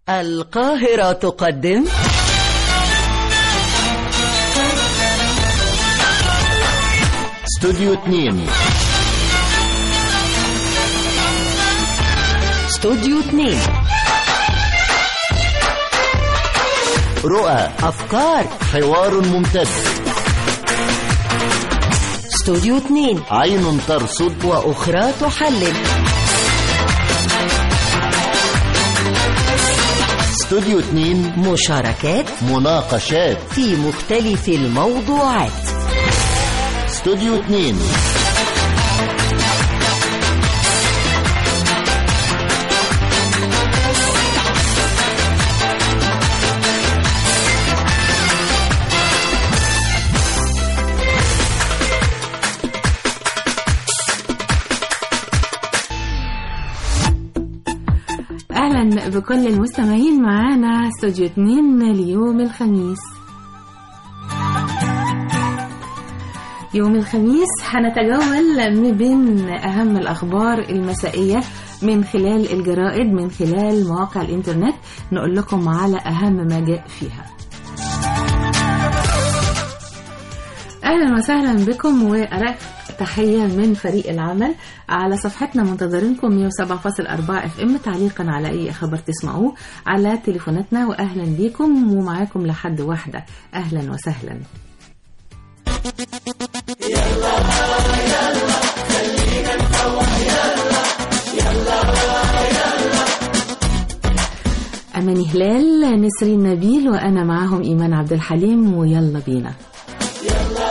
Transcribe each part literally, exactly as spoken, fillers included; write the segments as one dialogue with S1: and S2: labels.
S1: القاهرة تقدم
S2: استوديو اثنين.
S1: استوديو اثنين.
S2: رؤى،
S1: أفكار،
S2: حوار ممتد.
S1: استوديو اثنين.
S2: عين ترصد
S1: وأخرى تحلل.
S2: استوديو اثنين.
S1: مشاركات،
S2: مناقشات
S1: في مختلف الموضوعات.
S2: استوديو اثنين.
S3: أهلا بكل المستمعين معانا استوديو اثنين ليوم الخميس. يوم الخميس هنتجول من بين أهم الأخبار المسائية من خلال الجرائد، من خلال مواقع الإنترنت، نقول لكم على أهم ما جاء فيها. أهلا وسهلا بكم وأراك تحية من فريق العمل. على صفحتنا منتظرينكم مية وسبعة فاصلة أربعة اف ام تعليقا على أي خبر تسمعوه على تليفوناتنا، وأهلا بيكم ومعاكم لحد واحدة. أهلا وسهلا. يلا يلا خلينا نفوح، يلا يلا يلا. أماني هلال، نسرين نبيل، وأنا معاهم إيمان عبد الحليم، ويلا بينا. يلا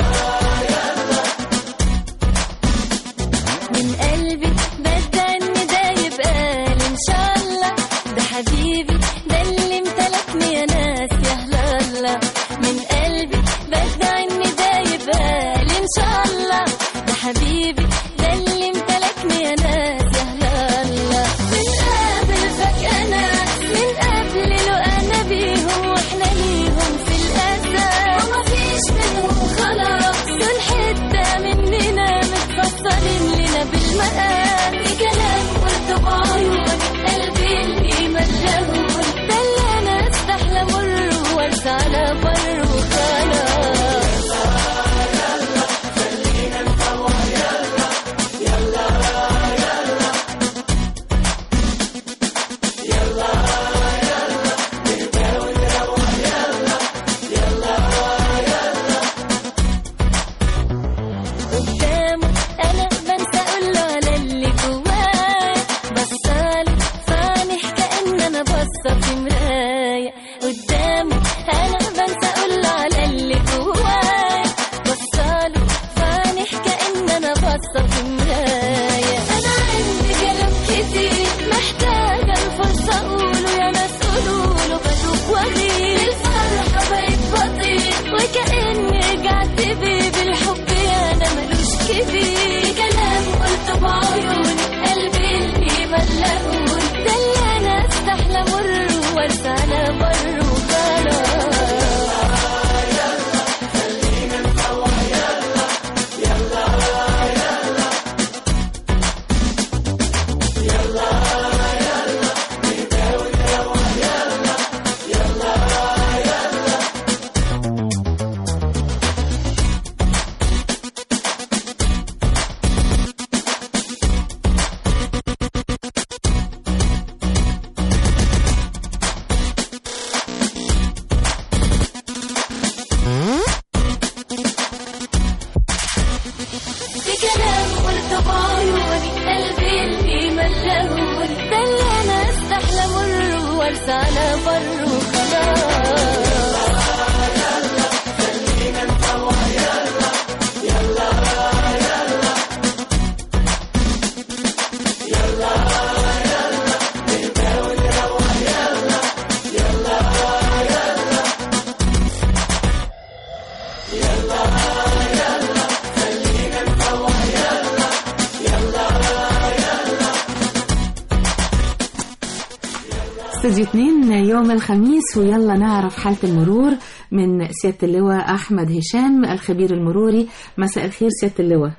S4: حبيبي ده اللي امتلكني يا ناس، يا هلالا من قلبي بدع اني ده يبقى لي ان شاء الله. ده حبيبي ده اللي امتلكني يا ناس، يا هلالا. بنقابل فجأة ناس من قبل لو انا بيهم واحنا ليهم في الاساس، ومفيش منهم خلاص، دول حتة مننا متفصلين لنا بالمقام. في كلام قلته بعيوني قلبي اللي ملهون، ده اللي انا استحلى مر وارسى على بر وخلاص. يلا خلينا نفوح، يلا يلا يلا يلا يلا نهدى ونروح، يلا يلا يلا. قدامه انا بنسى اقول له على اللي جوايا، بصالي فاني كأن انا بصة في مراية. قدامه انا بنسى اقول له على اللي جوايا، بصالي فاني كأن انا بصة في مراية. انا عندي كلام كتير محتاجة الفرصة اقوله، يا ناس قولوله بدوك واغير. الفرحة بقت بطيء وكأني رجعت بيه بالحب، يا انا ملوش كبير. كلام قلته بعيوني قلبي اللي ملهون، ده اللي انا استحلى مر وارسى على بر وخلاص. يلا خلينا نفوح، يلا يلا يلا يلا يلا نهدى ونروح، يلا يلا يلا. في كلام قلته بعيوني قلبي اللي ملهون، ده اللي انا استحلى مر وارسى على بر وخلاص. يلا خلينا نفوح، يلا يلا يلا يلا يلا نهدى ونروح، يلا يلا يلا يلا يلا خلينا نفوح، يلا يلا يلا.
S3: استوديو اثنين يوم الخميس، ويلا نعرف حالة المرور من سيادة اللواء أحمد هشام الخبير المروري. مساء الخير سيادة اللواء.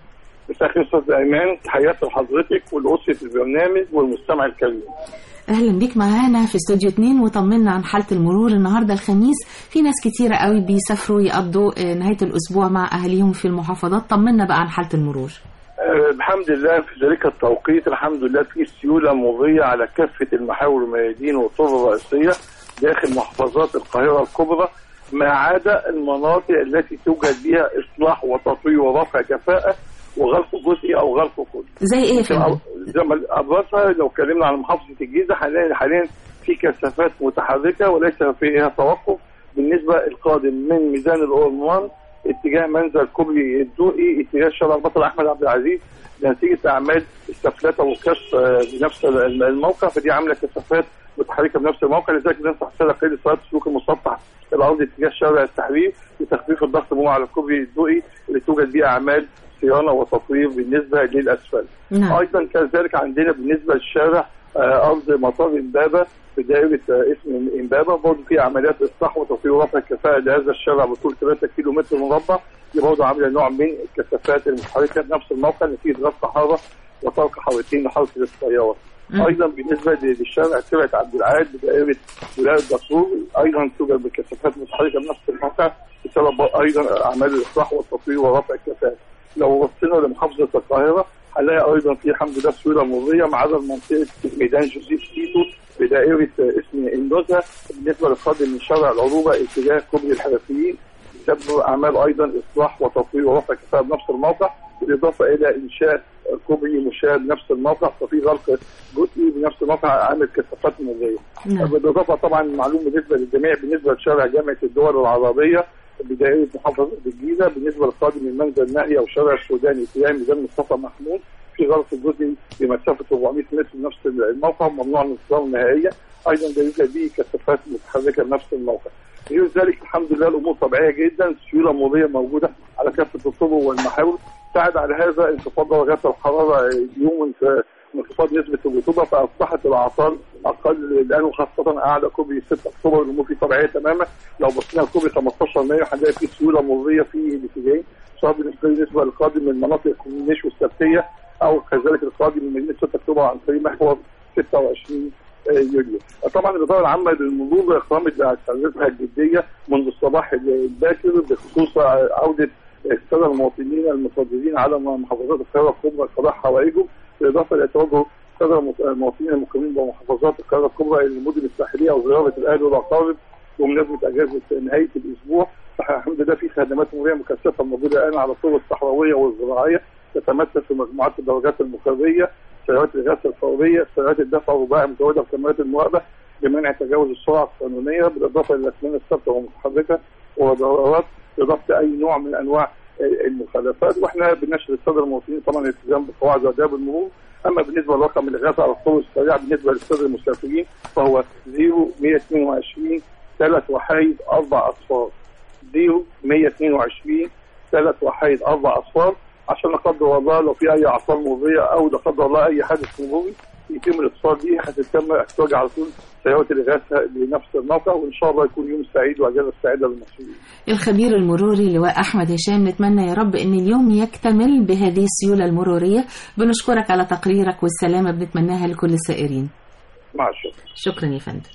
S5: مساء الخير استاذ ايمان، تحياتي لحضرتك ولاسره البرنامج والمستمع الكريم.
S3: اهلا بيك معانا في استوديو اتنين، وطمنا عن حاله المرور النهارده الخميس. في ناس كتيره قوي بيسافروا يقضوا نهايه الاسبوع مع اهاليهم في المحافظات، طمنا بقى عن حاله المرور.
S5: أه الحمد لله في ذلك التوقيت الحمد لله في سيوله مرضيه على كافه المحاور والميادين والطرق الرئيسيه داخل محافظات القاهره الكبرى، ما عدا المناطق التي توجد بها اصلاح وتطوير ورفع كفاءه وغلق جزئي او غلق كلي.
S3: زي ايه يا فندم؟
S5: زي ما ابرزها لو اتكلمنا عن محافظه الجيزه حاليا حاليا في كثافات متحركه وليس فيها توقف بالنسبه القادم من ميدان الأورمان اتجاه منزل كوبري الدوقي اتجاه شارع البطل احمد عبد العزيز نتيجه اعمال استفلات وكشف بنفس الموقع، فدي عامله كثافات متحركه بنفس الموقع. لذلك بننصح الساده قيد صلاه السلوك المسطح الارضي اتجاه شارع التحرير لتخفيف الضغط الموجي على كوبري الدوقي اللي توجد بيه اعمال صيانه وتطوير بالنسبه للاسفل. نعم. ايضا كذلك عندنا بالنسبه للشارع آه ارض مطار امبابه في دائره آه اسم امبابه برضه في عمليات اصلاح وتطوير ورفع الكفاءه لهذا الشارع بطول ثلاثة كيلو متر مربع، دي برضه عامله نوع من الكثافات المتحركه بنفس الموقع نتيجه رفع حاره وطرق حارتين لحركه السيارات. ايضا بالنسبه للشارع سرعه عبد العال بدائره ولايه دكتور ايضا توجد بكثافات متحركه بنفس الموقع بسبب ايضا اعمال الاصلاح والتطوير ورفع الكفاءه. لو وصلنا لمحافظه القاهره هنلاقي ايضا في الحمد لله سيوله مرضيه ما عدا منطقه ميدان جوزيف تيتو بدائره اسم النزهه بالنسبه للقادم من شارع العروبه اتجاه كوبري الحرفيين بسبب اعمال ايضا اصلاح وتطوير ورفع كفاءه بنفس الموقع، بالاضافه الى انشاء كوبري مشاة بنفس الموقع ففي غلق جزئي بنفس الموقع عامل كثافات مرضيه. بالاضافه طبعا معلوم بالنسبه للجميع بالنسبه لشارع جامعه الدول العربيه بدائره محافظه الجيزه بالنسبه للقادم من منزل ناهيه او شارع السوداني اتجاه ميدان مصطفى محمود في غلق جزئي بمسافه أربعمائة متر بنفس الموقع ممنوع الانتظار نهائيا، ايضا ده يوجد به كثافات متحركه بنفس الموقع. غير ذلك الحمد لله الامور طبيعيه جدا، سيوله مرضيه موجوده على كافه الطرق والمحاور، ساعد على هذا انخفاض درجات الحراره اليوم في انخفاض نسبه الرطوبه فاصبحت الاعطال اقل الان وخاصه اعلى كوبري ستة اكتوبر الامور فيه طبيعيه تماما. لو بصينا لكوبري خمستاشر مايو هنلاقي فيه سيوله مرضيه في الاتجاهين سواء بالنسبه للقادم من مناطق الكورنيش والسبتيه او كذلك القادم من مدينه ستة اكتوبر عن طريق محور ستة وعشرين يوليو. طبعا الاداره العامه للمرور قامت باعتماداتها الجديه منذ الصباح الباكر بخصوص عوده الساده المواطنين المترددين على محافظات القاهره الكبرى لقضاء حوائجهم، بالاضافه الى توجه الساده المواطنين المقيمين بمحافظات القاهره الكبرى الى المدن الساحليه او زياره الاهل والاقارب بمناسبه اجازه نهايه الاسبوع. الحمد لله في خدمات مروريه مكثفه موجوده الان على الطرق الصحراويه والزراعيه تتمثل في مجموعات الدرجات المخرجيه، سيارات الغسل الفوريه، سيارات الدفع الرباعي مزوده بكاميرات المراقبه لمنع تجاوز السرعه القانونيه، بالاضافه الى الاسنان الثابته والمتحركه ودورات اضافه اي نوع من انواع المخالفات، واحنا بنشر الساده المواطنين طبعا الالتزام بقواعد واداب المرور. اما بالنسبه لرقم الغسل على الطرق السريعه بالنسبه للساده المسافرين فهو صفر مية اتنين وعشرين ثلاث وحيد اربع اصفار صفر مية اتنين وعشرين ثلاث وحيد اربع اصفار عشان لا قدر الله لو في اي اعطال مروريه او لا قدر الله اي حادث مروري يتم الاتصال بيه هتتم احتواج على طول سيارات الاغاثه لنفس الموقع، وان شاء الله يكون يوم سعيد واجازه سعيده للمصريين. الخبير
S3: المروري لواء احمد هشام، نتمنى يا رب ان اليوم يكتمل بهذه السيوله المروريه. بنشكرك على تقريرك والسلامه بنتمناها لكل السائرين.
S5: مع الشكر.
S3: شكرا يا فندم.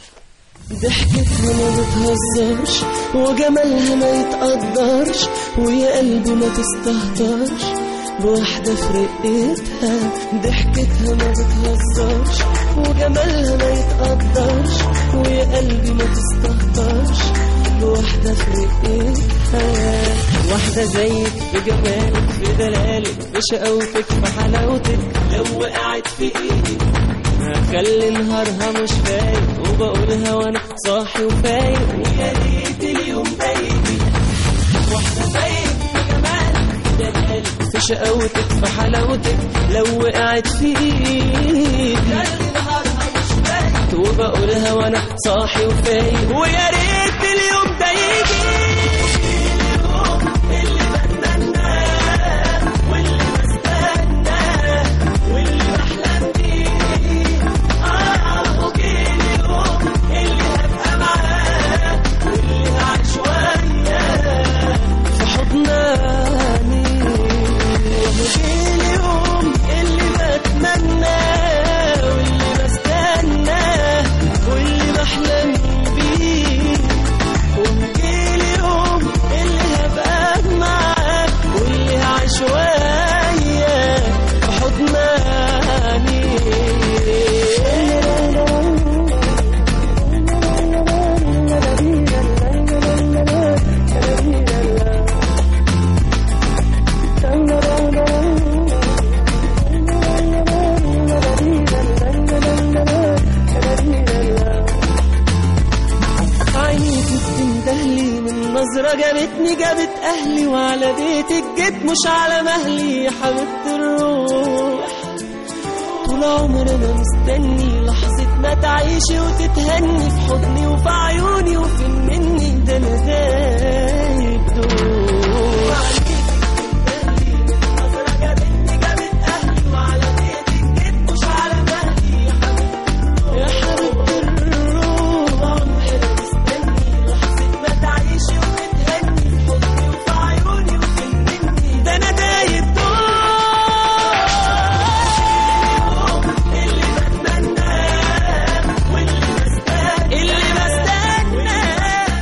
S6: ضحكتها ما بتهزرش وجمالها ما يتقدرش ويا قلبي ما تستهترش بواحدة في رقتها. ضحكتها ما بتهزرش وجمالها ما يتقدرش ويا قلبي ما تستهترش بواحدة في رقتها. واحدة زيك بجمالك بدلالك بشقاوتك بحلاوتك لو وقعت في ايدي هخلي نهارها مش فايق وبقولها وانا صاحي وفايق ويا ريت اليوم ده يجي. واحدة زيك بجمالك بدلالك في شقاوتك في حلاوتك لو وقعت في ايدي هخلي نهارها مش فايق وبقولها وانا صاحي وفايق ويا ريت اليوم ده يجي. اليوم اللي بتمناه واللي بستناه واللي بحلم بيه في حضناني ومجيب جنبي، ومجيلي يوم اللي هبقى معاك واللي هعيش وياك في حضناني. نظرة جابتني جابت أهلي، وعلى بيتك جيت مش على مهلي يا حبيبة الروح. طول عمرنا مستني لحظة ما تعيشي وتتهني في حضني وفي عيوني وفي مني، ده أنا دايب دوح. نظرة جابتني جابت أهلي، وعلى بيتك جيت مش على مهلي يا حبيبة يا حبيبة الروح. مستني لحظة ما تعيشي وتتهني في حضني وفي عيوني وفي مني، ده أنا دايب دوح. اللي بتمناه واللي بستناه اللي بستناه.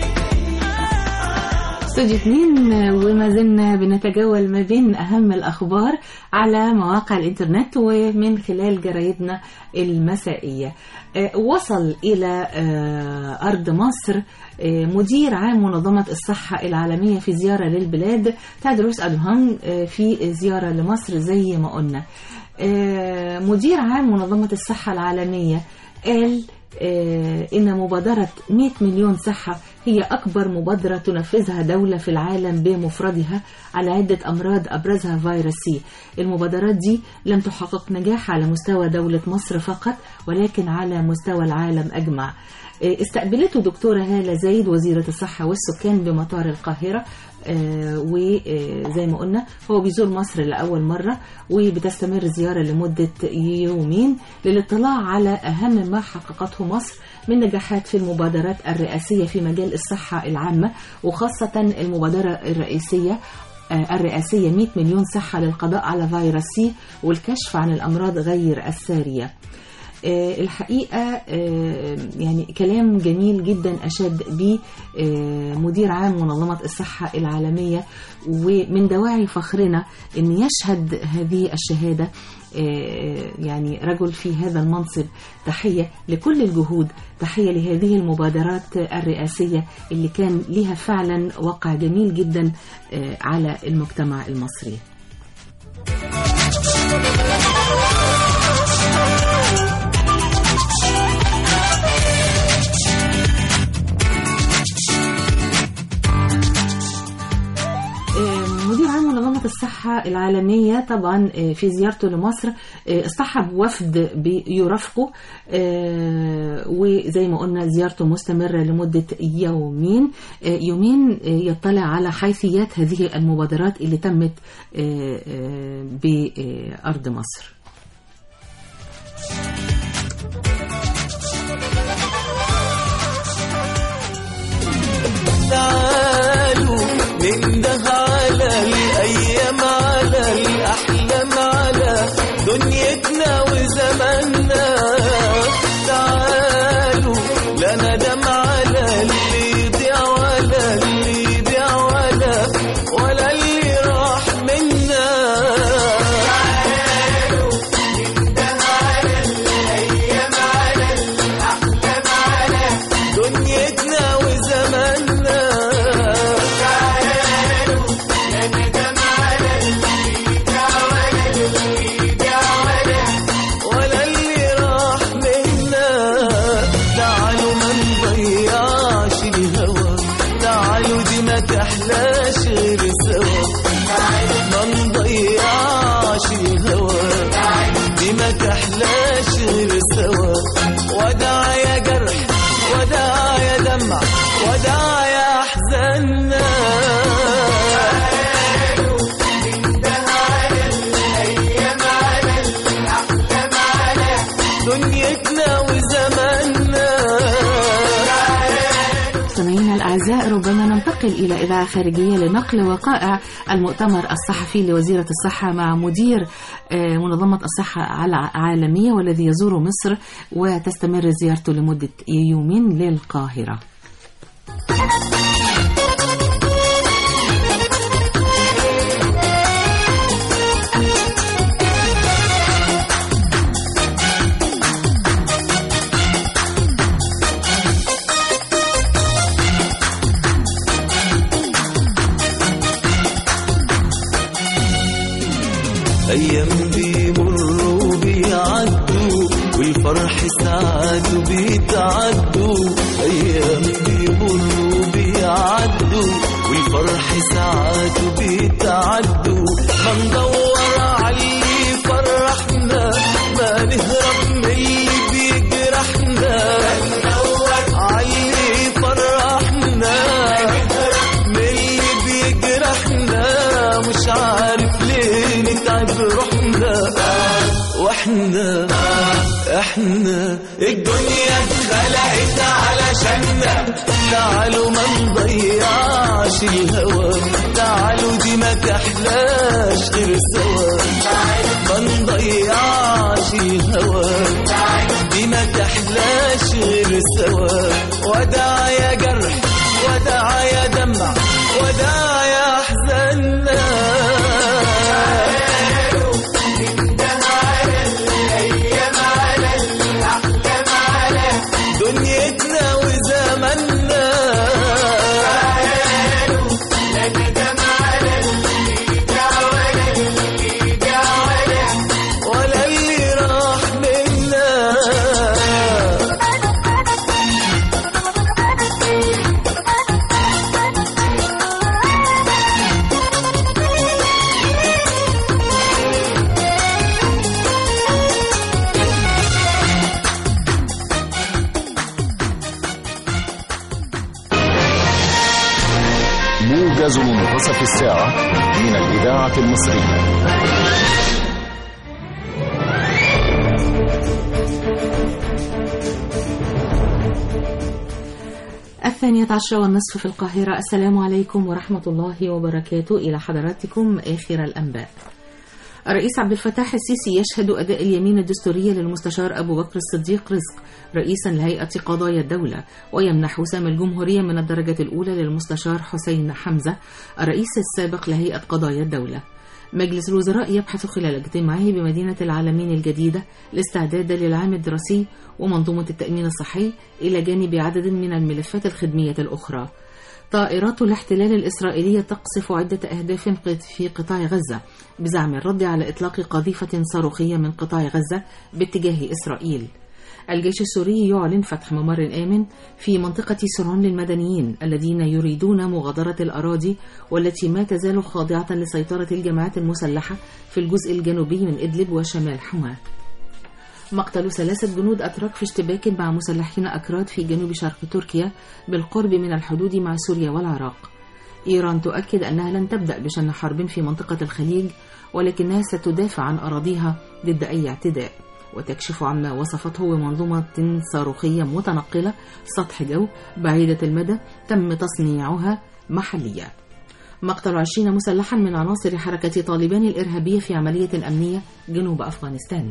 S3: استوديو اثنين، وما زلنا بنتجول ما بين أهم الأخبار على مواقع الإنترنت ومن خلال جرايدنا المسائية. وصل إلى أرض مصر مدير عام منظمة الصحة العالمية في زيارة للبلاد، تدرس أدوهان في زيارة لمصر زي ما قلنا. مدير عام منظمة الصحة العالمية قال إن مبادرة مئة مليون صحة هي أكبر مبادرة تنفذها دولة في العالم بمفردها على عدة أمراض أبرزها فيروس سي. المبادرات دي لم تحقق نجاح على مستوى دولة مصر فقط، ولكن على مستوى العالم أجمع. استقبلته دكتورة هالة زايد وزيرة الصحة والسكان بمطار القاهرة، وزي ما قلنا هو بيزور مصر لأول مرة، وبتستمر الزيارة لمدة يومين للاطلاع على أهم ما حققته مصر من نجاحات في المبادرات الرئاسية في مجال الصحة العامة، وخاصة المبادرة الرئيسية الرئاسية مئة مليون صحة للقضاء على فيروس سي والكشف عن الأمراض غير السارية. الحقيقة يعني كلام جميل جدا أشاد به مدير عام منظمة الصحة العالمية، ومن دواعي فخرنا أن يشهد هذه الشهادة يعني رجل في هذا المنصب. تحية لكل الجهود، تحية لهذه المبادرات الرئاسية اللي كان لها فعلا وقع جميل جدا على المجتمع المصري. مدير عام منظمة الصحة العالمية طبعا في زيارته لمصر اصطحب وفد بيرافقه، وزي ما قلنا زيارته مستمرة لمدة يومين يومين يطلع على حيثيات هذه المبادرات اللي تمت بأرض مصر.
S6: تعالوا ننده على الأيام، على الأحلام، على دنيتنا وزماننا. تعالوا لا ندم على اللي يضيع ولا اللي يضيع ولا ولا اللي راح منا. تعالوا ننده على الأيام، على الأحلام، على دنيتنا وزماننا. ولا اللي راح منا. تعالوا ما
S3: الأعزاء ربما ننتقل إلى إذاعة خارجية لنقل وقائع المؤتمر الصحفي لوزيرة الصحة مع مدير منظمة الصحة العالمية والذي يزور مصر وتستمر زيارته لمدة يومين للقاهرة.
S6: أيام بيمروا بيعدوا والفرح ساعات بيتعدوا، أيام بيمروا بيعدوا والفرح ساعات بيتعدوا، ما ندور عاللي فرحنا، ما نهرب من اللي بيجرحنا، ندور عاللي فرحنا من اللي بيجرحنا، مش عارف ليه نتعب روحنا، واحنا احنا الدنيا اتخلقت علشاننا، تعالوا ما نضيعش الهوى، تعالوا دي ما تحلاش غير سوا، ما نضيعش الهوى، دي ما تحلاش غير سوا، وداع يا جرح وداع يا دمع وداع يا احزاننا، دنيتنا وزماننا، ولا اللي راح منا.
S2: موجز منتصف الساعة من الإذاعة المصرية.
S3: الثانية عشرة والنصف في القاهرة. السلام عليكم ورحمة الله وبركاته. إلى حضراتكم آخر الأنباء. الرئيس عبد الفتاح السيسي يشهد أداء اليمين الدستورية للمستشار أبو بكر الصديق رزق رئيسا لهيئة قضايا الدولة، ويمنح وسام الجمهورية من الدرجة الأولى للمستشار حسين حمزة الرئيس السابق لهيئة قضايا الدولة. مجلس الوزراء يبحث خلال اجتماعه بمدينة العالمين الجديدة الاستعداد للعام الدراسي ومنظومة التأمين الصحي إلى جانب عدد من الملفات الخدمية الأخرى. طائرات الاحتلال الإسرائيلية تقصف عدة أهداف في قطاع غزة بزعم الرد على إطلاق قذيفة صاروخية من قطاع غزة باتجاه إسرائيل. الجيش السوري يعلن فتح ممر آمن في منطقة سرون للمدنيين الذين يريدون مغادرة الأراضي والتي ما تزال خاضعة لسيطرة الجماعات المسلحة في الجزء الجنوبي من إدلب وشمال حماة. مقتل ثلاثة جنود أتراك في اشتباك مع مسلحين أكراد في جنوب شرق تركيا بالقرب من الحدود مع سوريا والعراق. إيران تؤكد أنها لن تبدأ بشن حرب في منطقة الخليج، ولكنها ستدافع عن أراضيها ضد أي اعتداء، وتكشف عما وصفته بمنظومة صاروخية متنقلة سطح جو بعيدة المدى تم تصنيعها محليا. مقتل عشرين مسلحا من عناصر حركة طالبان الإرهابية في عملية أمنية جنوب أفغانستان.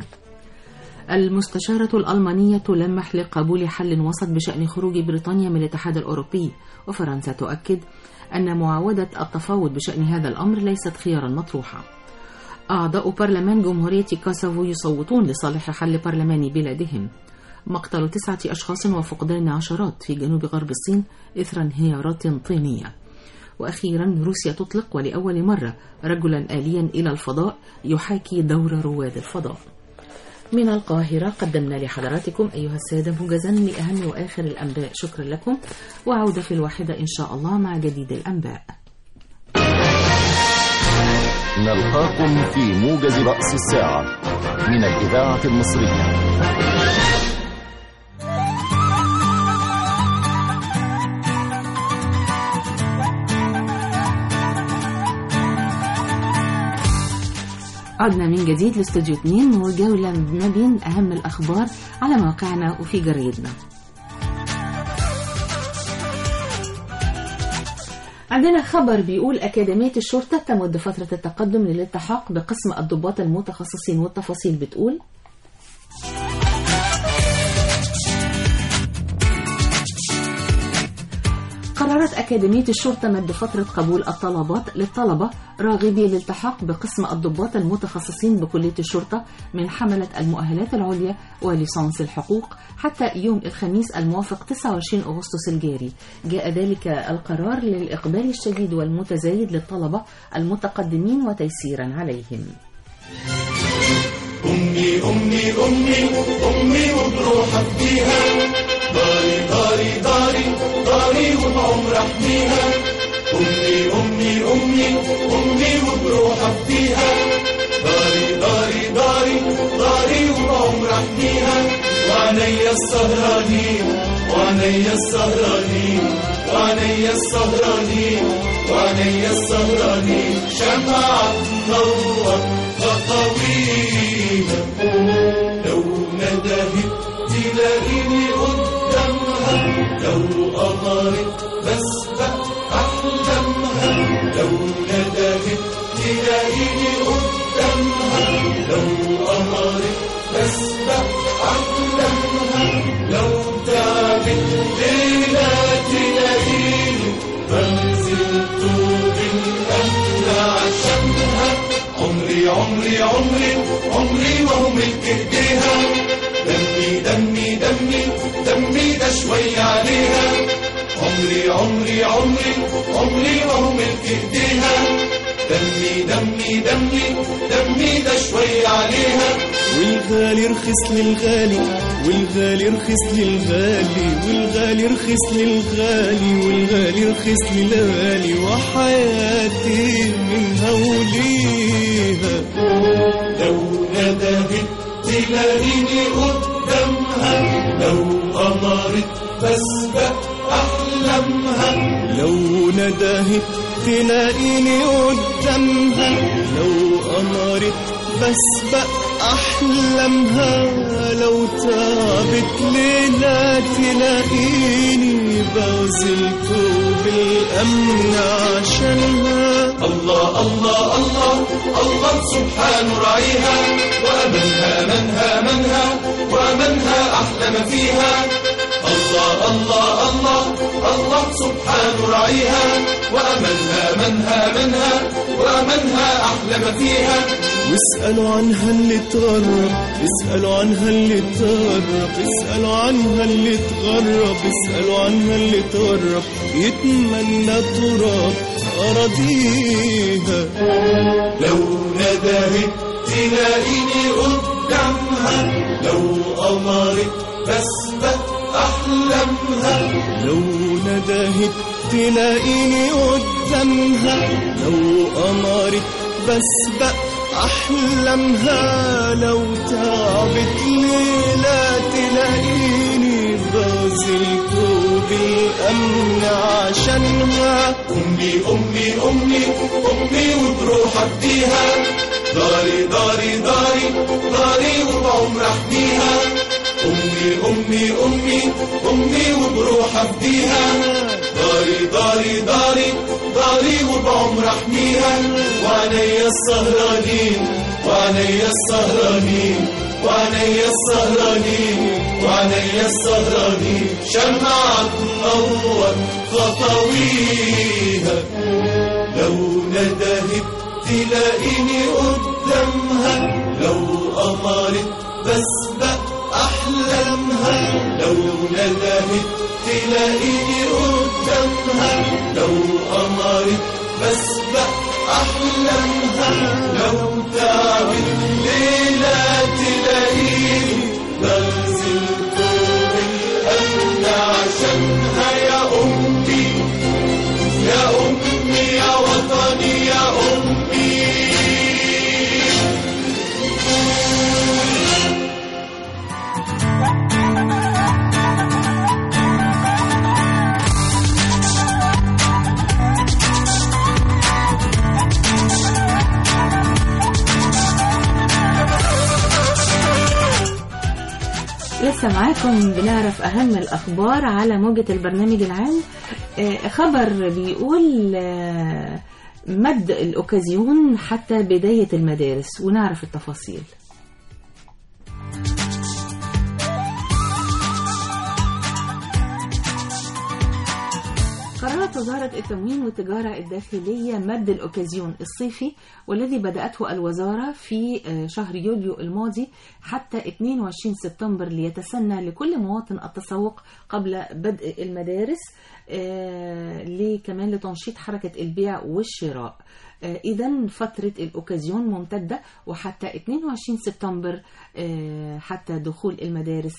S3: المستشارة الألمانية تلمح لقبول حل وسط بشأن خروج بريطانيا من الاتحاد الأوروبي، وفرنسا تؤكد أن معاودة التفاوض بشأن هذا الأمر ليست خيارا مطروحا. أعضاء برلمان جمهورية كوسوفو يصوتون لصالح حل برلماني بلادهم. مقتل تسعة أشخاص وفقدان عشرات في جنوب غرب الصين إثر انهيارات طينية. وأخيرا روسيا تطلق ولأول مرة رجلا آليا إلى الفضاء يحاكي دور رواد الفضاء. من القاهرة قدمنا لحضراتكم أيها السادة موجزا لأهم وآخر الأنباء. شكرا لكم، وعودة في الواحدة إن شاء الله مع جديد الأنباء.
S2: نلقاكم في موجز رأس الساعة من الإذاعة المصرية.
S3: عدنا من جديد لاستوديو اثنين وجولة ما بين أهم الأخبار على موقعنا وفي جريدنا. عندنا خبر بيقول أكاديمية الشرطة تمد فترة التقدم للالتحاق بقسم الضباط المتخصصين، والتفاصيل بتقول: قررت أكاديمية الشرطة مد فترة قبول الطلبات للطلبة راغبي الالتحاق بقسم الضباط المتخصصين بكلية الشرطة من حملة المؤهلات العليا وليسانس الحقوق حتى يوم الخميس الموافق تسعة وعشرين أغسطس الجاري. جاء ذلك القرار للإقبال الشديد والمتزايد للطلبة المتقدمين وتيسيرا عليهم.
S7: أمي أمي أمي أمي وبروح أفديها، داري داري داري داري وبعمر أحميها. أمي أمي أمي أمي وبروح أفديها، داري داري داري داري وبعمر أحميها. وعلي السهرانين وعلي السهرانين وعلي السهرانين وعلي السهرانين شمعة تنور خطويها. لو ندهت تلاقيني قدامها، لو قمرت بسبق أحلامها. لو ندهت تلاقيني قدامها، لو قمرت بسبق أحلامها. لو تعبت ليلة تلاقيني بنزل طوب الأمن عشانها. عمري عمري عمري عمري وهو ملك ايديها. دمي دمي دمي دمي ده شوي عليها. عمري عمري عمري عمري وهو ملك ايديها. دمي دمي دمي دمي ده شوي عليها.
S6: والغالي رخص للغالي والغالي رخص للغالي والغالي رخص للغالي والغالي رخص للغالي وحياتي من هوليها.
S7: لو ندهت تلاقيني قدامها، لو قمرت بسبق أحلامها.
S6: لو ندهت تلاقيني قدامها، لو قمرت بسبق أحلامها. لو تعبت ليلة تلاقيني بوزل طوب الأمن عشانها.
S7: الله الله الله الله سبحان راعيها، وأمنها منها منها وأمنها أحلى ما فيها. الله الله الله الله سبحان راعيها، وأمنها منها منها وأمنها أحلى ما فيها.
S6: واسألوا عنها اللي تغرب، اسألوا عنها اللي تغرب، اسألوا عنها اللي تغرب، اسألوا عنها اللي تغرب يتمنى تراب أراضيها.
S7: لو ندهت تلاقيني قدامها، لو قمرت بسبق أحلامها.
S6: لو ندهت تلاقيني قدامها، لو قمرت بسبق أحلامها. لو تعبت ليلة تلاقيني بازل طوب الأمن عشانها.
S7: أمي أمي أمي أمي وبروح أفديها، داري داري داري داري وبعمر أحميها. أمي أمي أمي أمي وبروح أفديها، داري داري داري داري وبعمر أحميها. وعلي السهرانين وعلي السهرانين وعلي السهرانين وعلي السهرانين شمعة تنور خطويها. لو ندهت تلاقيني قدامها، لو قمرت بسبق أحلامها. لو ندهت تلاقيني قدامها، لو قمرت بسبق أحلامها. لو تعبت ليلة تلاقيني بنزل طوب الأمن عشانها. يا أمي يا أمي يا وطني يا أمي.
S3: لسه معاكم بنعرف أهم الأخبار على موجة البرنامج العام. خبر بيقول مد الأوكازيون حتى بداية المدارس، ونعرف التفاصيل. قررت وزارة التموين والتجارة الداخلية مد الأوكازيون الصيفي والذي بدأته الوزارة في شهر يوليو الماضي حتى اثنين وعشرين سبتمبر ليتسنى لكل مواطن التسوق قبل بدء المدارس، كمان لتنشيط حركة البيع والشراء. إذن فترة الأوكازيون ممتدة وحتى اثنين وعشرين سبتمبر حتى دخول المدارس.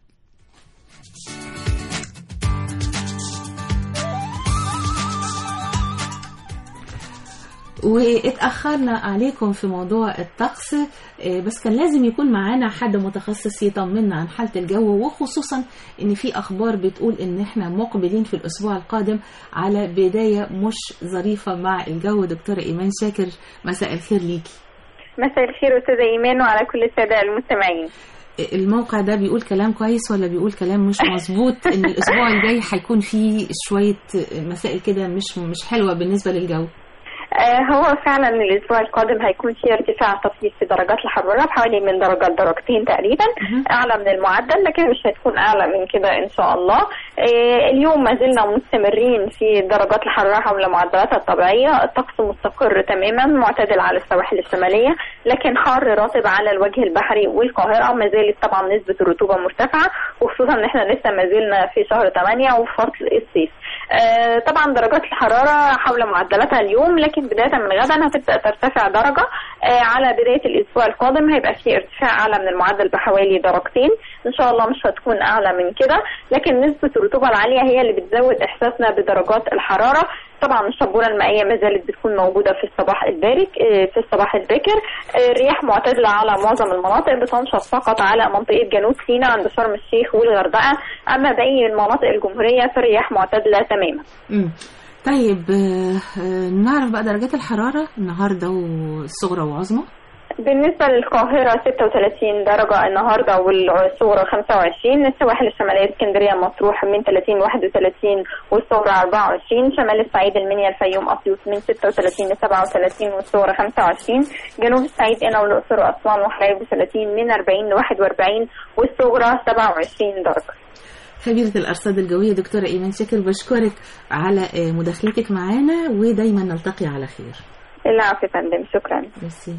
S3: واتأخرنا عليكم في موضوع الطقس، بس كان لازم يكون معانا حد متخصص يطمنا عن حالة الجو، وخصوصا ان في اخبار بتقول ان احنا مقبلين في الاسبوع القادم على بداية مش ظريفة مع الجو. دكتورة ايمان شاكر، مساء الخير ليكي.
S8: مساء الخير استاذة ايمان وعلى كل السادة المستمعين.
S3: الموقع ده بيقول كلام كويس ولا بيقول كلام مش مظبوط ان الاسبوع الجاي هيكون فيه شوية مسائل كده مش مش حلوة بالنسبة للجو؟
S8: هو فعلا الاسبوع القادم هيكون في ارتفاع طفيف في درجات الحراره بحوالي من درجه درجتين تقريبا، اعلى من المعدل لكن مش هتكون اعلى من كده ان شاء الله. اليوم ما زلنا مستمرين في درجات الحراره حول معدلاتها الطبيعيه، الطقس مستقر تماما معتدل على السواحل الشماليه لكن حار رطب على الوجه البحري والقاهره. ما زالت طبعا نسبه الرطوبه مرتفعه وخصوصا ان احنا لسه ما زلنا في شهر ثمانية وفصل الصيف. طبعا درجات الحراره حول معدلاتها اليوم لكن بداية من غدا هتبدأ ترتفع درجة. آه على بداية الأسبوع القادم هيبقى في ارتفاع أعلى من المعدل بحوالي درجتين إن شاء الله، مش هتكون أعلى من كده لكن نسبة الرطوبة العالية هي اللي بتزود إحساسنا بدرجات الحرارة. طبعا الشبورة المائية ما زالت بتكون موجودة في الصباح البارك آه في الصباح الباكر. آه رياح معتدلة على معظم المناطق بتنشط فقط على منطقة جنوب سيناء عند شرم الشيخ والغردقة، أما باقي المناطق الجمهورية فالرياح معتدلة تماما.
S3: م. طيب نعرف بقى درجات الحرارة النهاردة والصغرى وعظمى.
S8: بالنسبة للقاهرة ستة وثلاثين درجة النهاردة والصغرى خمسة وعشرين، السواحل الشمالية اسكندرية مطروح من ثلاثين واحد وثلاثين والصغرى أربعة وعشرين، شمال الصعيد المنيا الفيوم أسيوط من ستة وثلاثين ل سبعة وثلاثين والصغرى خمسة وعشرين، جنوب الصعيد قنا والأقصر وأسوان وحلايب ثلاثين من أربعين ل واحد وأربعين والصغرى سبعة وعشرين درجة.
S3: خبيرة الأرصاد الجوية دكتورة إيمان شاكر، بشكرك على مداخلتك معانا ودايما نلتقي على خير.
S8: العفو يا فندم، شكرا.
S3: ميرسي.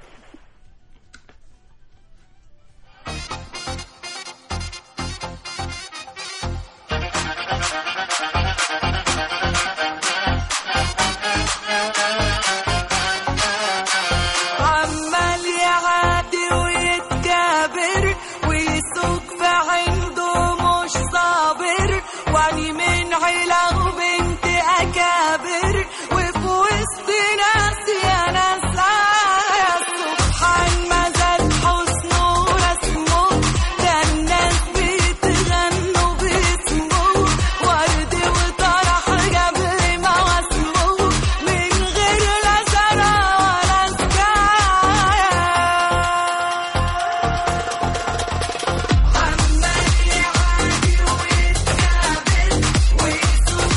S6: عمال يعادي ويتكابر ويسوق في عنده مش صابر، واني من عيلة وبنت أكابر وفي وسط ناس يا ناس عايز سبحان ما زاد حسنه ورسمه، ده الناس بتغنوا باسمه ورد وطرح قبل ما واسمه من غير لا زرع ولا سكاية. عمال يعادي ويتكابر ويسوق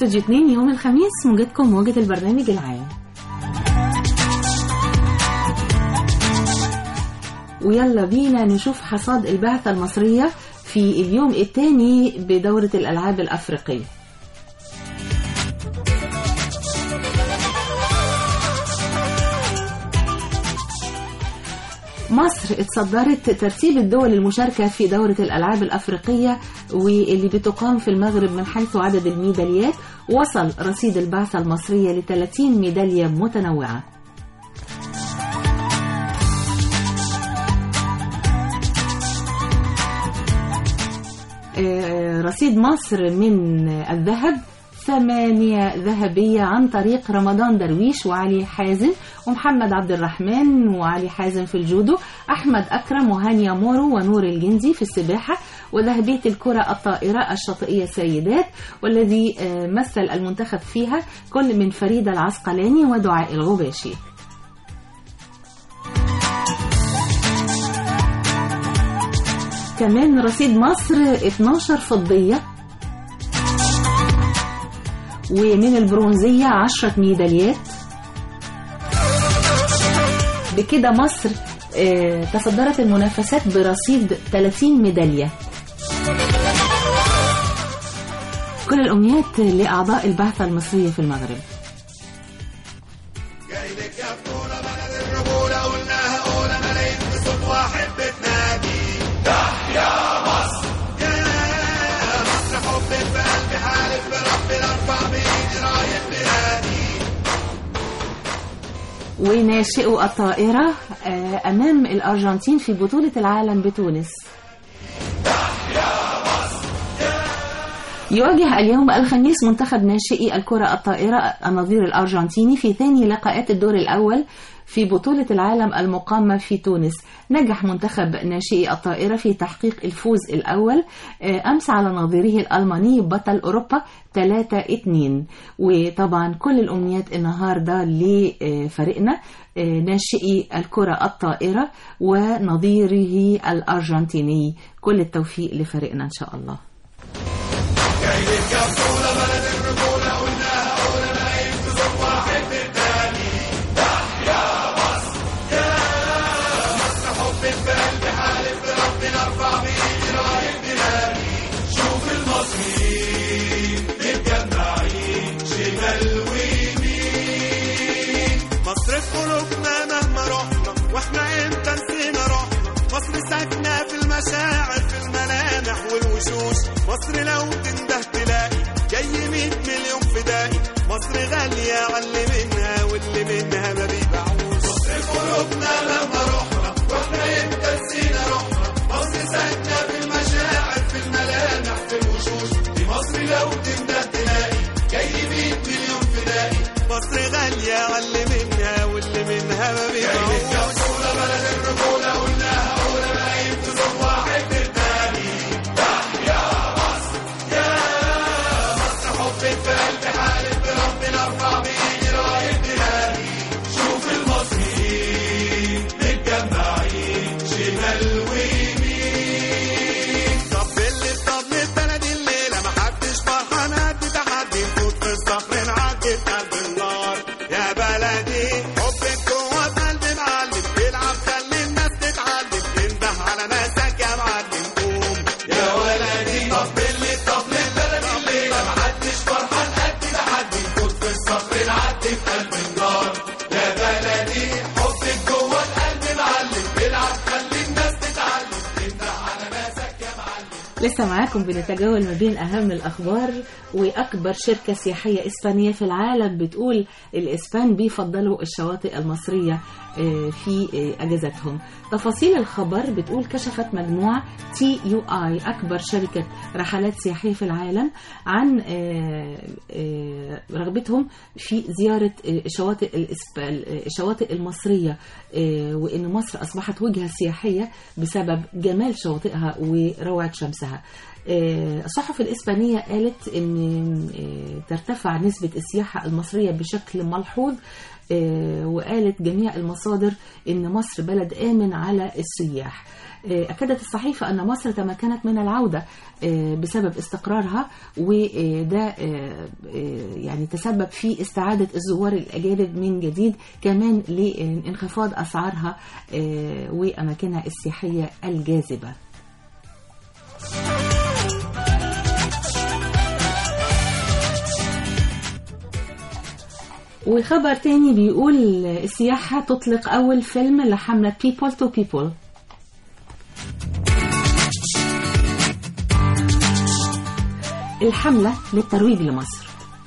S3: استوديو اثنين يوم الخميس موجدكم موجة البرنامج العام. ويلا بينا نشوف حصاد البعثة المصرية في اليوم الثاني بدورة الألعاب الأفريقية. مصر اتصدرت ترتيب الدول المشاركة في دورة الألعاب الأفريقية واللي بتقام في المغرب من حيث عدد الميداليات. وصل رصيد البعثة المصرية ل ثلاثين ميدالية متنوعة. رصيد مصر من الذهب ثمانية ذهبية عن طريق رمضان درويش وعلي حازم ومحمد عبد الرحمن وعلي حازم في الجودو، أحمد أكرم وهانيا مورو ونور الجندي في السباحة، وذهبية الكرة الطائرة الشاطئية سيدات والذي مثل المنتخب فيها كل من فريدة العسقلاني ودعاء الغباشي. كمان رصيد مصر اثناشر فضية ومن البرونزية عشرة ميداليات. بكده مصر تصدرت المنافسات برصيد ثلاثين ميدالية. كل الأمنيات لأعضاء البعثة المصرية في المغرب. وناشئوا الطائرة أمام الأرجنتين في بطولة العالم بتونس. يواجه اليوم الخميس منتخب ناشئي الكرة الطائرة النظير الأرجنتيني في ثاني لقاءات الدور الأول في بطولة العالم المقامة في تونس. نجح منتخب ناشئي الطائرة في تحقيق الفوز الأول أمس على نظيره الألماني بطل أوروبا ثلاثة اثنين. وطبعا كل الأمنيات النهاردة لفريقنا ناشئي الكرة الطائرة ونظيره الأرجنتيني. كل التوفيق لفريقنا إن شاء الله.
S9: مصر لو تنده تلاقي جاي مية مليون فدائي. مصر غالية علي منها واللي منها ما بيبيعوش. مصر في قلوبنا لما رحنا واحنا امتى نسينا رحنا. مصر ساكنة في المشاعر في الملامح في الوشوش. دي مصر لو تنده تلاقي جاي مية مليون فدائي. مصر غالية علي منها واللي منها ما بيبيعوش. يا رسولة بلد الرجولة قلناها أولى نايم تزور واحد بالتاني.
S3: لسه معاكم بنتجول ما بين أهم الأخبار. وأكبر شركة سياحية إسبانية في العالم بتقول الإسبان بيفضلوا الشواطئ المصرية في أجازتهم. تفاصيل الخبر بتقول كشفت مجموعة تي يو آي أكبر شركة رحلات سياحية في العالم عن رغبتهم في زيارة شواطئ الشواطئ المصرية، وإن مصر أصبحت وجهة سياحية بسبب جمال شواطئها وروعة شمسها. الصحف الإسبانية قالت أن ترتفع نسبة السياحة المصرية بشكل ملحوظ وقالت جميع المصادر إن مصر بلد آمن على السياح. أكدت الصحيفة أن مصر تمكنت من العودة بسبب استقرارها، وده يعني تسبب في استعادة الزوار الأجانب من جديد، كمان لانخفاض أسعارها وأماكنها السياحية الجاذبة. وخبر تاني بيقول السياحة تطلق أول فيلم لحملة People to People. الحملة للترويج لمصر.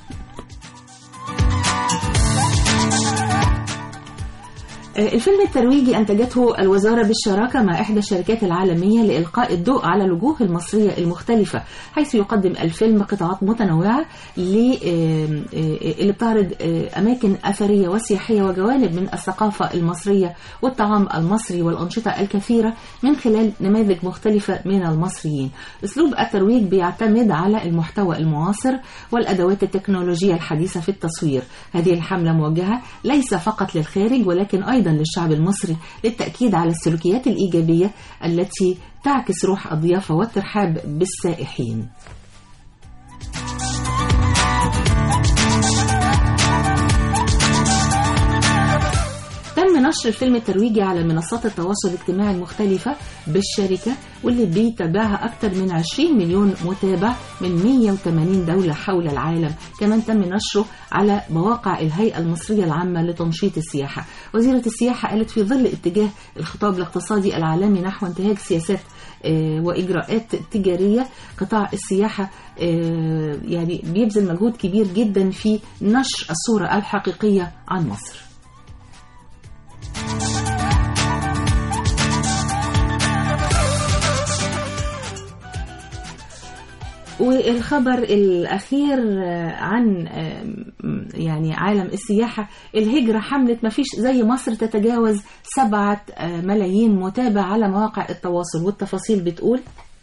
S3: الفيلم الترويجي أنتجته الوزارة بالشراكة مع إحدى الشركات العالمية لإلقاء الضوء على الوجوه المصرية المختلفة، حيث يقدم الفيلم قطاعات متنوعة اللي بتعرض أماكن أثرية وسياحية وجوانب من الثقافة المصرية والطعام المصري والأنشطة الكثيرة من خلال نماذج مختلفة من المصريين. أسلوب الترويج بيعتمد على المحتوى المعاصر والأدوات التكنولوجية الحديثة في التصوير. هذه الحملة موجهة ليس فقط للخارج ولكن أيضا للشعب المصري، للتأكيد على السلوكيات الإيجابية التي تعكس روح الضيافة والترحاب بالسائحين. تم نشر الفيلم الترويجي على منصات التواصل الاجتماعي المختلفة بالشركة، واللي بيتابعها أكثر من عشرين مليون متابع من مئة وثمانين دولة حول العالم. كمان تم نشره على مواقع الهيئة المصرية العامة لتنشيط السياحة. وزيرة السياحة قالت في ظل اتجاه الخطاب الاقتصادي العالمي نحو انتهاج سياسات وإجراءات تجارية، قطاع السياحة يعني بيبذل مجهود كبير جدا في نشر الصورة الحقيقية عن مصر. والخبر الأخير عن يعني عالم السياحة، الهجرة حملة مفيش زي مصر تتجاوز سبعة ملايين متابع على مواقع التواصل. والتفاصيل بتقول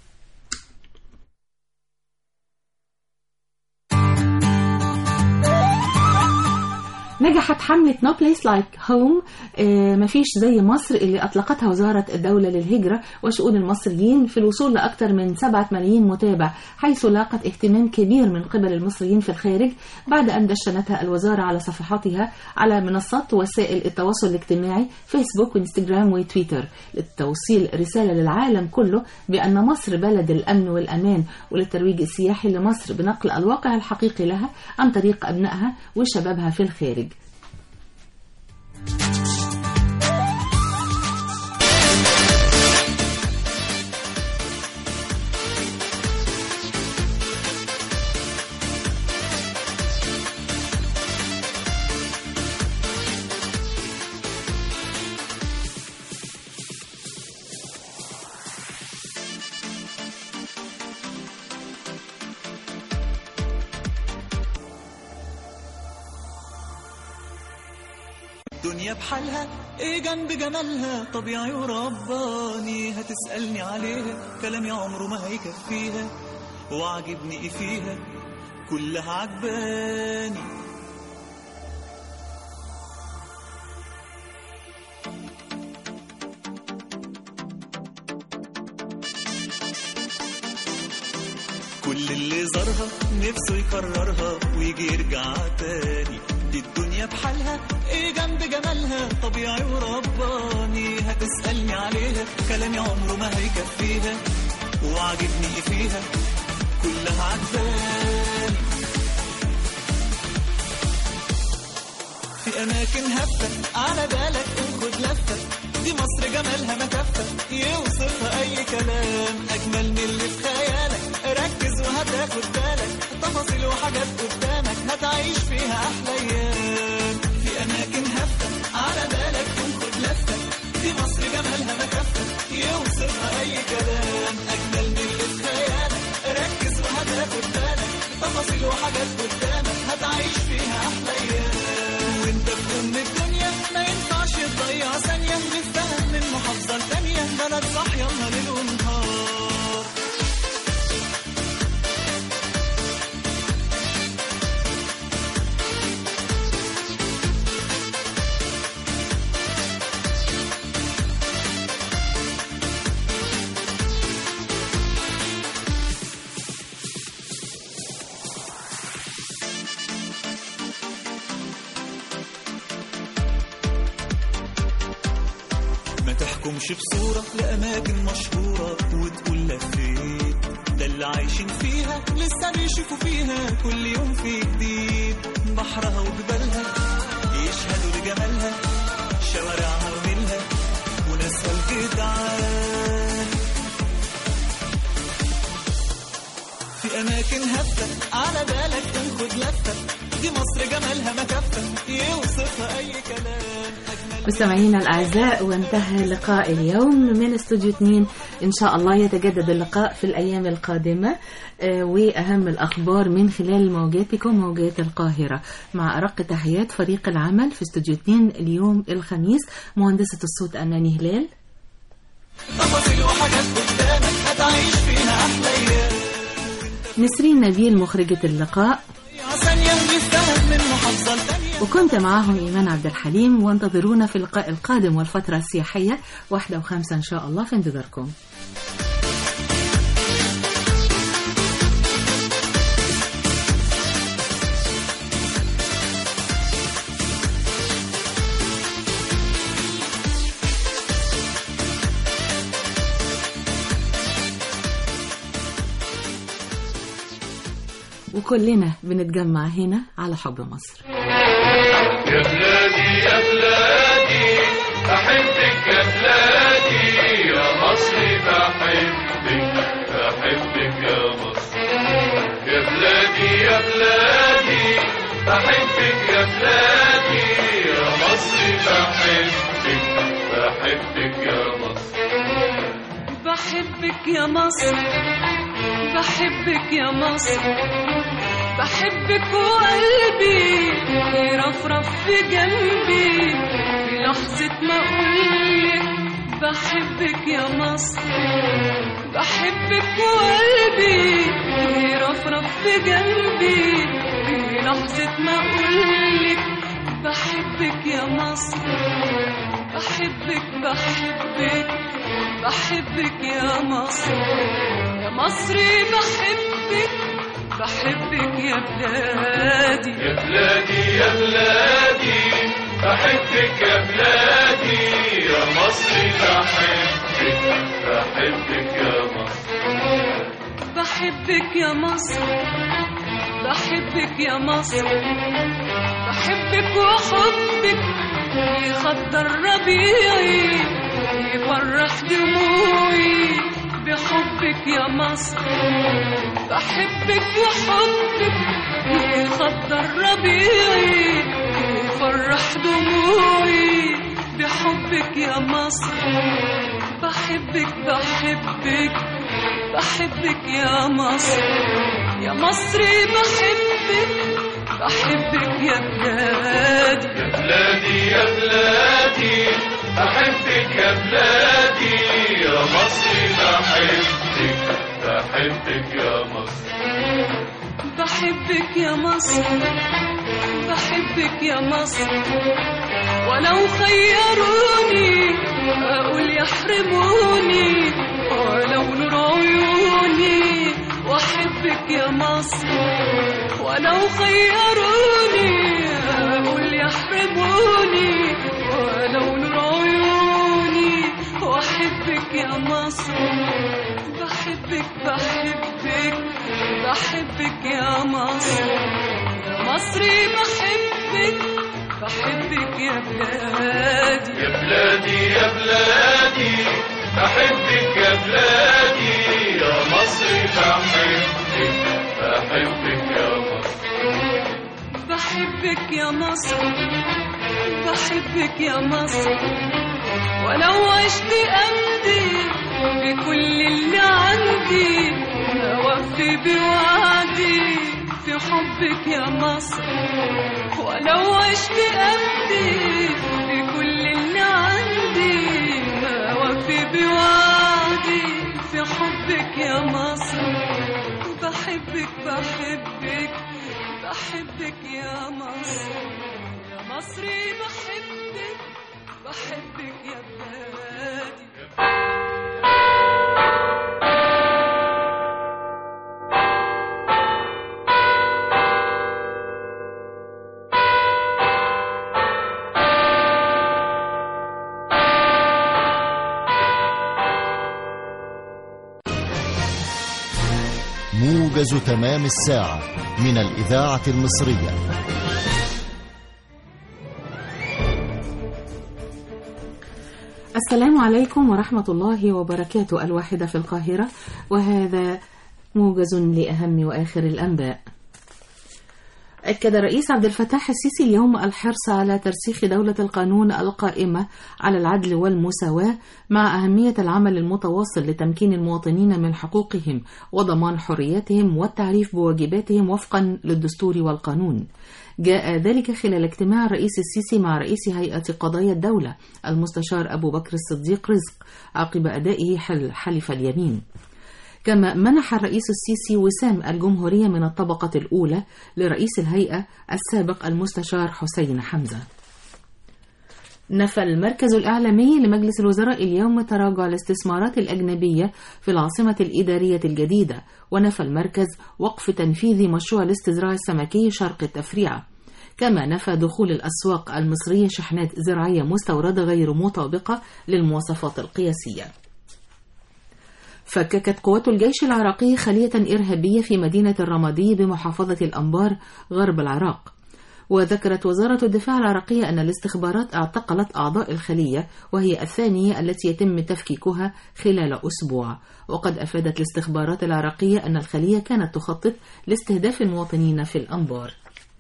S3: نجحت حملة No Place Like Home مفيش زي مصر اللي أطلقتها وزارة الدولة للهجرة وشؤون المصريين في الوصول لأكثر من سبعة ملايين متابع، حيث لاقت اهتمام كبير من قبل المصريين في الخارج بعد أن دشنتها الوزارة على صفحاتها على منصات وسائل التواصل الاجتماعي فيسبوك وإنستغرام وتويتر، للتوصيل رسالة للعالم كله بأن مصر بلد الأمن والأمان، وللترويج السياحي لمصر بنقل الواقع الحقيقي لها عن طريق أبنائها وشبابها في الخارج.
S10: الدنيا بحالها ايه جنب جمالها، طبيعي ورباني هتسألني عليها، كلامي عمره ما هيكفيها، وعجبني ايه فيها كلها عجباني. كل اللي زارها نفسه يكررها ويجي يرجع تاني. دي الدنيا بحالها ايه جنب جمالها، طبيعي ورباني هتسألني عليها، كلامي عمره ما هيكفيها، وعجبني ايه فيها كلها عجباني. في اماكن هفة على بالك وخد لفة، دي مصر جمالها ما كفة يوصفها اي كلام، اجمل من اللي في خيالك، ركز وهتاخد بالك، تفاصيل وحاجات قدامك هتعيش فيها احلى ايام. في اماكن هفة على بالك وخد لفة، دي مصر جمالها ما كفة يوصفها اي كلام، اجمل من اللي في خيالك، ركز وهتاخد بالك، تفاصيل وحاجات قدامك هتعيش فيها احلى ايام. وانت في ام الدنيا ما ينفعش تضيع ثانية، نفتهم من محافظة تانية، بلد صاحية ليل ونهار. تحكمش بصورة لأماكن مشهورة وتقول لفيت، ده اللي عايشين فيها لسه بيشوفوا فيها كل يوم في جديد. بحرها وجبالها يشهدوا لجمالها، شوارعها ونيلها وناسها الجدعان. في أماكن هفة على بالك تاخد لفة، دي مصر جمالها ما كفة يوصفها أي كلام.
S3: مستمعينا الأعزاء، وانتهى لقاء اليوم من استوديو اثنين. إن شاء الله يتجدد اللقاء في الأيام القادمة وأهم الأخبار من خلال موجاتكم موجات القاهرة، مع أرق تحيات فريق العمل في استوديو اثنين اليوم الخميس. مهندسة الصوت أماني هلال،
S10: تفاصيل وحاجات قدامك هتعيش فيها أحلى أيام.
S3: نسرين نبيل مخرجة اللقاء، وكنت معاهم إيمان عبد الحليم. وانتظرونا في اللقاء القادم والفترة السياحية واحدة وخمسة إن شاء الله، في انتظاركم. وكلنا بنتجمع هنا على حب مصر.
S7: يا بلادي يا بلادي أحبك يا بلادي يا مصر، بحبك بحبك يا مصر. يا بلادي يا بلادي أحبك يا بلادي يا مصر، بحبك بحبك يا مصر.
S11: بحبك يا مصر، بحبك يا مصر، بحبك وقلبي يرفرف في جنبي في لحظة ما أقولك بحبك يا مصر. بحبك وقلبي يرفرف في جنبي في لحظة ما أقولك بحبك يا مصر. بحبك بحبك بحبك يا مصر، يا مصري بحبك بحبك يا بلادي.
S7: يا بلادي يا بلادي بحبك يا بلادي يا مصري، بحبك بحبك يا مصر.
S11: بحبك يا مصر، بحبك يا مصر، بحبك وحبك يخضر ربيعي يفرح دموعي بحبك يا مصر. بحبك وحبك يخضر ربيعي يفرح دموعي بحبك يا مصر. بحبك بحبك بحبك يا مصر، يا مصري بحبك بحبك يا بلادي.
S7: يا بلادي يا بلادي بحبك يا بلادي يا مصري، بحبك بحبك يا مصر.
S11: بحبك يا مصر، بحبك يا مصر، ولو خيروني أقول يحرموني ولو نور عيوني وأحبك يا مصر. ولو خيروني أقول يحرموني ولو نور عيوني وأحبك يا مصر. بحبك بحبك بحبك يا مصر، يا مصري بحبك بحبك يا بلادي.
S7: يا بلادي يا بلادي بحبك يا بلادي يا مصري، بحبك بحبك يا مصر.
S11: بحبك يا مصر، بحبك يا مصر، ولو عشت أمضي بكل اللي عندي أوفي بوعدي في حبك يا مصر. ولو عشت أمضي بكل اللي عندي أوفي بوعدي في حبك يا مصر. بحبك بحبك بحبك يا مصر، يا مصري بحبك بحبك يا بلادي.
S2: موجز تمام الساعة من الإذاعة المصرية.
S3: السلام عليكم ورحمة الله وبركاته. الواحدة في القاهرة، وهذا موجز لأهم وآخر الأنباء. أكد الرئيس عبد الفتاح السيسي اليوم الحرص على ترسيخ دولة القانون القائمة على العدل والمساواة، مع أهمية العمل المتواصل لتمكين المواطنين من حقوقهم وضمان حرياتهم والتعريف بواجباتهم وفقا للدستور والقانون. جاء ذلك خلال اجتماع الرئيس السيسي مع رئيس هيئة قضايا الدولة المستشار أبو بكر الصديق رزق عقب أدائه حلف اليمين. كما منح الرئيس السيسي وسام الجمهورية من الطبقة الأولى لرئيس الهيئة السابق المستشار حسين حمزة. نفى المركز الإعلامي لمجلس الوزراء اليوم تراجع الاستثمارات الأجنبية في العاصمة الإدارية الجديدة، ونفى المركز وقف تنفيذ مشروع الاستزراع السمكي شرق التفريعة. كما نفى دخول الأسواق المصرية شحنات زراعية مستوردة غير مطابقة للمواصفات القياسية. فككت قوات الجيش العراقي خلية إرهابية في مدينة الرمادي بمحافظة الأنبار غرب العراق. وذكرت وزارة الدفاع العراقية أن الاستخبارات اعتقلت أعضاء الخلية، وهي الثانية التي يتم تفكيكها خلال أسبوع. وقد أفادت الاستخبارات العراقية أن الخلية كانت تخطط لاستهداف المواطنين في الأنبار.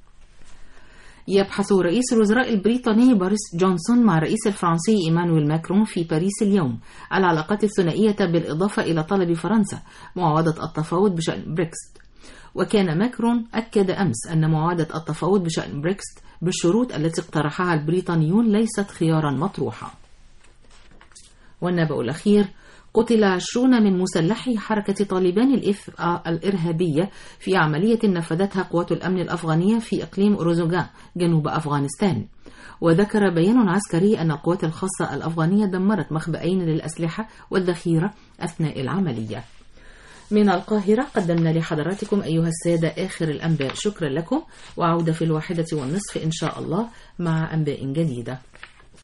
S3: يبحث رئيس الوزراء البريطاني بوريس جونسون مع الرئيس الفرنسي إيمانويل ماكرون في باريس اليوم العلاقات الثنائية، بالإضافة إلى طلب فرنسا معاودة التفاوض بشأن بريكست. وكان ماكرون أكد أمس أن معاودة التفاوض بشأن بريكست بالشروط التي اقترحها البريطانيون ليست خيارا مطروحا. والنبأ الأخير: قتل عشرون من مسلحي حركة طالبان الإرهابية في عملية نفذتها قوات الأمن الأفغانية في إقليم أوروزغان جنوب أفغانستان. وذكر بيان عسكري أن القوات الخاصة الأفغانية دمرت مخبئين للأسلحة والذخيرة أثناء العملية. من القاهرة قدمنا لحضراتكم أيها السادة آخر الأنباء. شكرا لكم، وعودة في الواحدة والنصف إن شاء الله مع أنباء جديدة.